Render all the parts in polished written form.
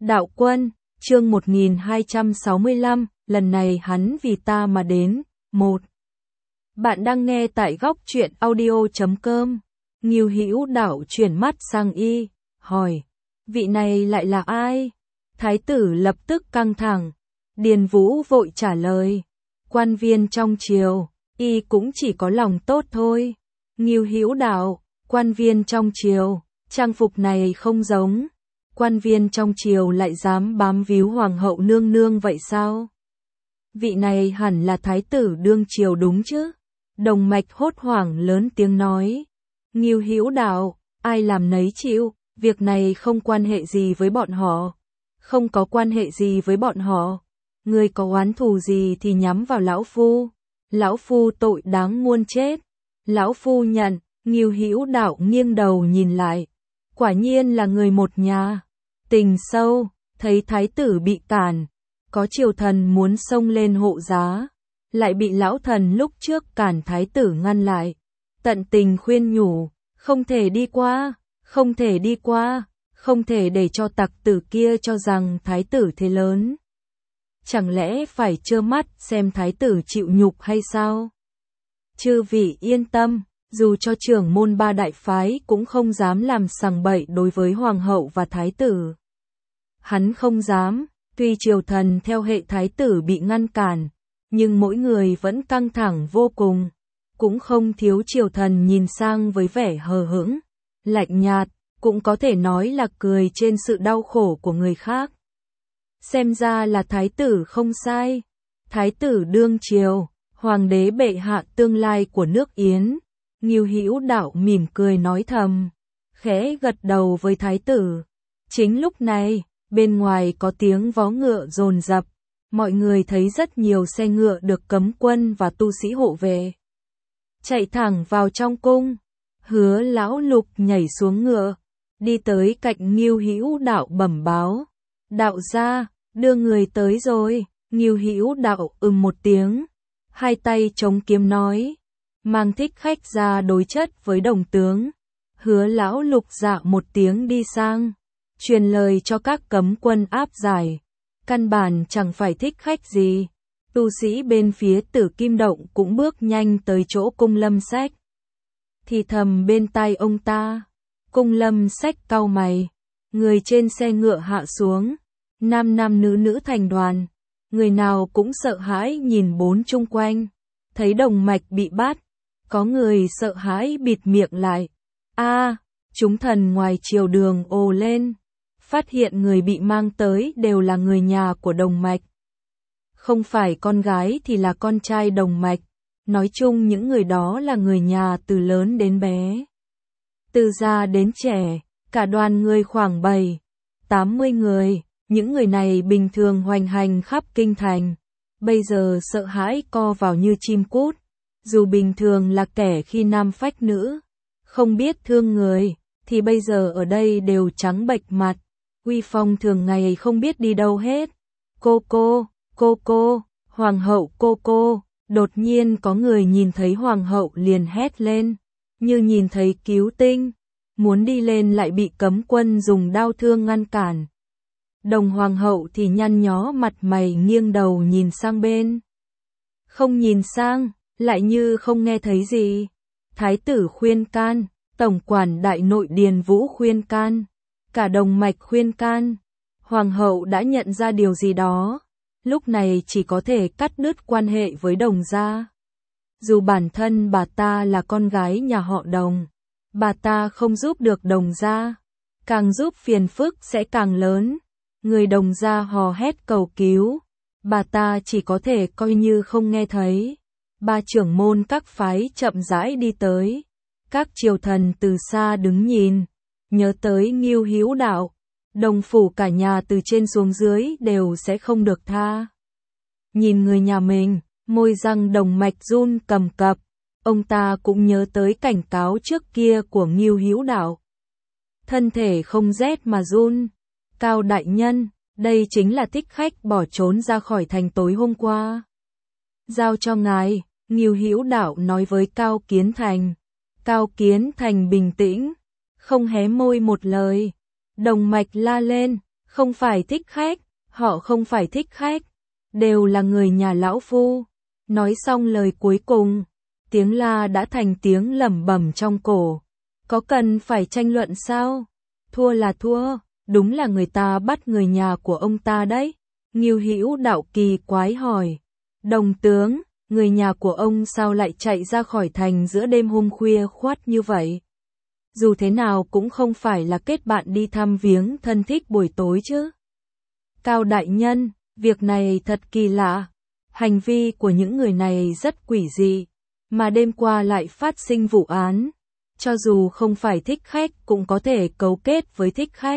Đạo Quân, chương 1265, lần này hắn vì ta mà đến. 1. Bạn đang nghe tại góc truyện audio.com. Ngưu Hữu Đạo chuyển mắt sang y, hỏi, vị này lại là ai? Thái tử lập tức căng thẳng. Điền Vũ vội trả lời, quan viên trong triều, y cũng chỉ có lòng tốt thôi. Ngưu Hữu Đạo, quan viên trong triều, trang phục này không giống. Quan viên trong triều lại dám bám víu hoàng hậu nương nương vậy sao? Vị này hẳn là thái tử đương triều đúng chứ? Đồng Mạch hốt hoảng lớn tiếng nói. Ngưu Hữu Đạo, ai làm nấy chịu, việc này không quan hệ gì với bọn họ. Không có quan hệ gì với bọn họ. Người có oán thù gì thì nhắm vào lão phu. Lão phu tội đáng muôn chết. Lão phu nhận. Ngưu Hữu Đạo nghiêng đầu nhìn lại. Quả nhiên là người một nhà. Tình sâu, thấy thái tử bị cản. Có triều thần muốn xông lên hộ giá. Lại bị lão thần lúc trước cản thái tử ngăn lại. Tận tình khuyên nhủ, không thể đi qua, không thể đi qua, không thể để cho tặc tử kia cho rằng thái tử thế lớn. Chẳng lẽ phải trơ mắt xem thái tử chịu nhục hay sao? Chư vị yên tâm, dù cho trưởng môn ba đại phái cũng không dám làm sằng bậy đối với hoàng hậu và thái tử. Hắn không dám, tuy triều thần theo hệ thái tử bị ngăn cản, nhưng mỗi người vẫn căng thẳng vô cùng. Cũng không thiếu triều thần nhìn sang với vẻ hờ hững, lạnh nhạt, cũng có thể nói là cười trên sự đau khổ của người khác. Xem ra là thái tử không sai. Thái tử đương triều, hoàng đế bệ hạ tương lai của nước Yến. Ngưu Hữu Đạo mỉm cười nói thầm, khẽ gật đầu với thái tử. Chính lúc này, bên ngoài có tiếng vó ngựa dồn dập. Mọi người thấy rất nhiều xe ngựa được cấm quân và tu sĩ hộ vệ chạy thẳng vào trong cung. Hứa lão Lục nhảy xuống ngựa, đi tới cạnh Ngưu Hữu Đạo bẩm báo. Đạo gia, đưa người tới rồi. Ngưu Hữu Đạo một tiếng, hai tay chống kiếm nói, mang thích khách ra đối chất với đồng tướng. Hứa lão Lục dạ một tiếng đi sang, truyền lời cho các cấm quân áp giải. Căn bản chẳng phải thích khách gì. Tu sĩ bên phía Tử Kim Động cũng bước nhanh tới chỗ Cung Lâm Sách. Thì thầm bên tai ông ta. Cung Lâm Sách cau mày. Người trên xe ngựa hạ xuống. Nam nam nữ nữ thành đoàn. Người nào cũng sợ hãi nhìn bốn chung quanh. Thấy Đồng Mạch bị bắt. Có người sợ hãi bịt miệng lại. Chúng thần ngoài triều đường ồ lên. Phát hiện người bị mang tới đều là người nhà của Đồng Mạch. Không phải con gái thì là con trai Đồng Mạch. Nói chung những người đó là người nhà từ lớn đến bé. Từ già đến trẻ, cả đoàn người khoảng 7-80 người. Những người này bình thường hoành hành khắp kinh thành. Bây giờ sợ hãi co vào như chim cút. Dù bình thường là kẻ khi nam phách nữ, không biết thương người, thì bây giờ ở đây đều trắng bệch mặt. Uy phong thường ngày không biết đi đâu hết. Cô, hoàng hậu cô. Đột nhiên có người nhìn thấy hoàng hậu liền hét lên, như nhìn thấy cứu tinh. Muốn đi lên lại bị cấm quân dùng đao thương ngăn cản. Đồng hoàng hậu thì nhăn nhó mặt mày nghiêng đầu nhìn sang bên. Không nhìn sang, lại như không nghe thấy gì. Thái tử khuyên can, tổng quản đại nội Điền Vũ khuyên can. Cả Đồng Mạch khuyên can. Hoàng hậu đã nhận ra điều gì đó. Lúc này chỉ có thể cắt đứt quan hệ với Đồng gia. Dù bản thân bà ta là con gái nhà họ Đồng, bà ta không giúp được Đồng gia. Càng giúp phiền phức sẽ càng lớn. Người Đồng gia hò hét cầu cứu. Bà ta chỉ có thể coi như không nghe thấy. Ba trưởng môn các phái chậm rãi đi tới. Các triều thần từ xa đứng nhìn. Nhớ tới Ngưu Hữu Đạo, Đồng phủ cả nhà từ trên xuống dưới đều sẽ không được tha. Nhìn người nhà mình, môi răng Đồng Mạch run cầm cập. Ông ta cũng nhớ tới cảnh cáo trước kia của Ngưu Hữu Đạo. Thân thể không rét mà run. Cao đại nhân, đây chính là thích khách bỏ trốn ra khỏi thành tối hôm qua. Giao cho ngài, Ngưu Hữu Đạo nói với Cao Kiến Thành. Cao Kiến Thành bình tĩnh, không hé môi một lời. Đồng Mạch la lên, Không phải thích khách, họ không phải thích khách, đều là người nhà lão phu. Nói xong lời cuối cùng, tiếng la đã thành tiếng lẩm bẩm trong cổ. Có cần phải tranh luận sao? Thua là thua, đúng là người ta bắt người nhà của ông ta đấy. Ngưu Hữu Đạo kỳ quái hỏi, đồng tướng, người nhà của ông sao lại chạy ra khỏi thành giữa đêm hôm khuya khoắt như vậy? Dù thế nào cũng không phải là kết bạn đi thăm viếng thân thích buổi tối chứ. Cao đại nhân, việc này thật kỳ lạ. Hành vi của những người này rất quỷ dị, mà đêm qua lại phát sinh vụ án. Cho dù không phải thích khách cũng có thể cấu kết với thích khách.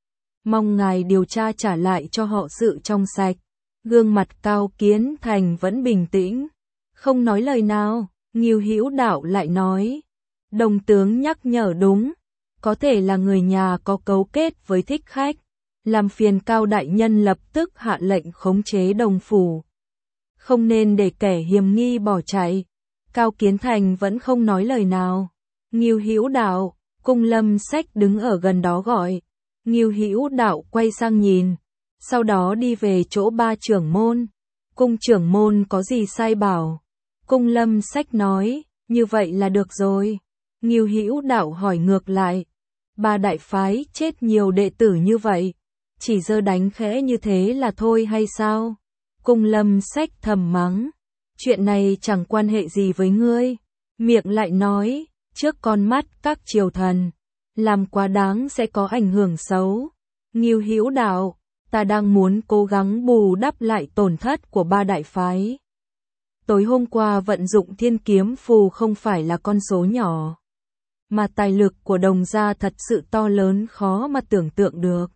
Mong ngài điều tra trả lại cho họ sự trong sạch. Gương mặt Cao Kiến Thành vẫn bình tĩnh, không nói lời nào. Ngưu Hữu Đạo lại nói, đồng tướng nhắc nhở đúng, có thể là người nhà có cấu kết với thích khách. Làm phiền Cao đại nhân lập tức hạ lệnh khống chế đồng phủ. Không nên để kẻ hiểm nghi bỏ chạy. Cao Kiến Thành vẫn không nói lời nào. Ngưu Hữu Đạo, Cung Lâm Sách đứng ở gần đó gọi. Ngưu Hữu Đạo quay sang nhìn, sau đó đi về chỗ ba trưởng môn. Cung trưởng môn có gì sai bảo? Cung Lâm Sách nói, như vậy là được rồi. Ngưu Hữu Đạo hỏi ngược lại, ba đại phái chết nhiều đệ tử như vậy, chỉ giơ đánh khẽ như thế là thôi hay sao? Cung Lâm Sách thầm mắng, chuyện này chẳng quan hệ gì với ngươi. Miệng lại nói, trước con mắt các triều thần, làm quá đáng sẽ có ảnh hưởng xấu. Ngưu Hữu Đạo, ta đang muốn cố gắng bù đắp lại tổn thất của ba đại phái. Tối hôm qua vận dụng thiên kiếm phù không phải là con số nhỏ, mà tài lực của Đồng gia thật sự to lớn khó mà tưởng tượng được.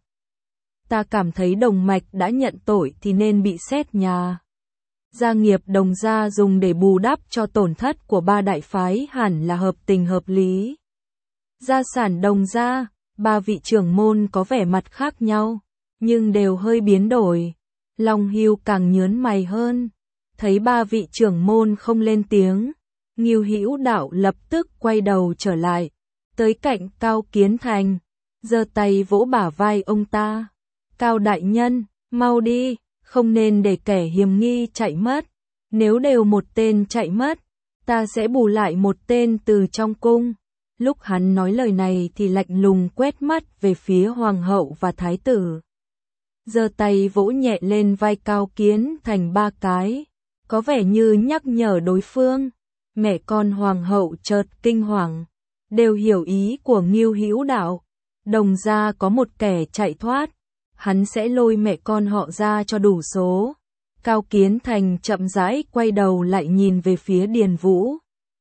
Ta cảm thấy Đồng mạch đã nhận tội thì nên bị xét nhà. Gia nghiệp Đồng gia dùng để bù đắp cho tổn thất của ba đại phái hẳn là hợp tình hợp lý. Gia sản Đồng gia, ba vị trưởng môn có vẻ mặt khác nhau, nhưng đều hơi biến đổi. Long Hưu càng nhớn mày hơn, thấy ba vị trưởng môn không lên tiếng, Ngưu Hữu Đạo lập tức quay đầu trở lại, tới cạnh Cao Kiến Thành, giơ tay vỗ bả vai ông ta. Cao đại nhân, mau đi, không nên để kẻ hiểm nghi chạy mất. Nếu đều một tên chạy mất, ta sẽ bù lại một tên từ trong cung. Lúc hắn nói lời này thì lạnh lùng quét mắt về phía hoàng hậu và thái tử. Giơ tay vỗ nhẹ lên vai Cao Kiến Thành ba cái, có vẻ như nhắc nhở đối phương. Mẹ con hoàng hậu chợt kinh hoàng, đều hiểu ý của Ngưu Hữu Đạo. Đồng gia có một kẻ chạy thoát, hắn sẽ lôi mẹ con họ ra cho đủ số. Cao Kiến Thành chậm rãi quay đầu lại nhìn về phía Điền Vũ.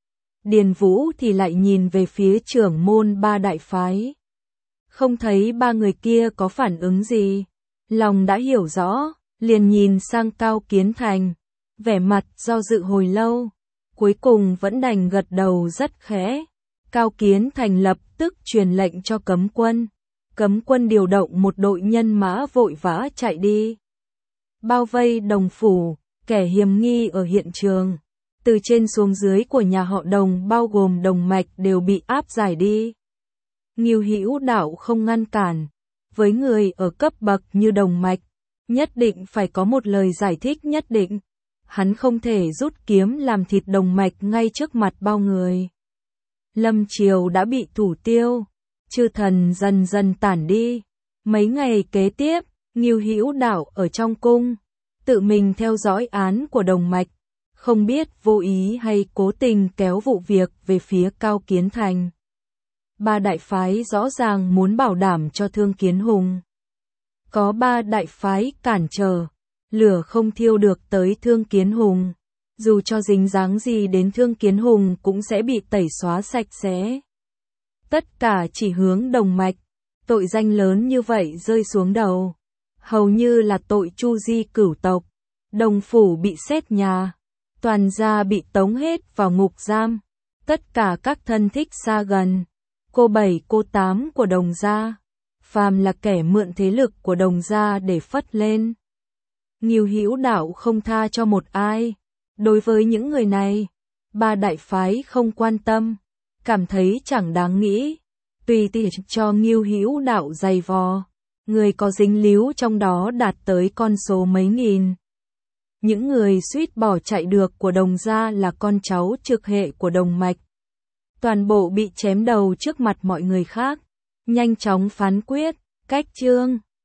Điền Vũ thì lại nhìn về phía trưởng môn ba đại phái. Không thấy ba người kia có phản ứng gì. Lòng đã hiểu rõ, liền nhìn sang Cao Kiến Thành. Vẻ mặt do dự hồi lâu, cuối cùng vẫn đành gật đầu rất khẽ. Cao Kiến Thành lập tức truyền lệnh cho cấm quân. Cấm quân điều động một đội nhân mã vội vã chạy đi. Bao vây Đồng phủ, kẻ hiểm nghi ở hiện trường. Từ trên xuống dưới của nhà họ Đồng bao gồm Đồng mạch đều bị áp giải đi. Ngưu Hữu Đạo không ngăn cản. Với người ở cấp bậc như Đồng mạch, nhất định phải có một lời giải thích nhất định. Hắn không thể rút kiếm làm thịt Đồng mạch ngay trước mặt bao người. Lâm triều đã bị thủ tiêu, chư thần dần dần tản đi. Mấy ngày kế tiếp, Ngưu Hữu Đạo ở trong cung, tự mình theo dõi án của Đồng mạch, không biết vô ý hay cố tình kéo vụ việc về phía Cao Kiến Thành. Ba đại phái rõ ràng muốn bảo đảm cho Thương Kiến Hùng. Có ba đại phái cản trở, lửa không thiêu được tới Thương Kiến Hùng. Dù cho dính dáng gì đến Thương Kiến Hùng cũng sẽ bị tẩy xóa sạch sẽ. Tất cả chỉ hướng Đồng mạch, tội danh lớn như vậy rơi xuống đầu. Hầu như là tội chu di cửu tộc. Đồng phủ bị xét nhà, toàn gia bị tống hết vào ngục giam. Tất cả các thân thích xa gần, cô 7 cô 8 của Đồng gia, phàm là kẻ mượn thế lực của Đồng gia để phất lên. Ngưu Hữu Đạo không tha cho một ai. Đối với những người này, ba đại phái không quan tâm, cảm thấy chẳng đáng nghĩ, tùy tiện cho Ngưu Hữu Đạo giày vò. người có dính líu trong đó đạt tới con số mấy nghìn. Những người suýt bỏ chạy được của Đồng gia là con cháu trực hệ của Đồng Mạch. Toàn bộ bị chém đầu trước mặt mọi người khác. Nhanh chóng phán quyết, cách chương.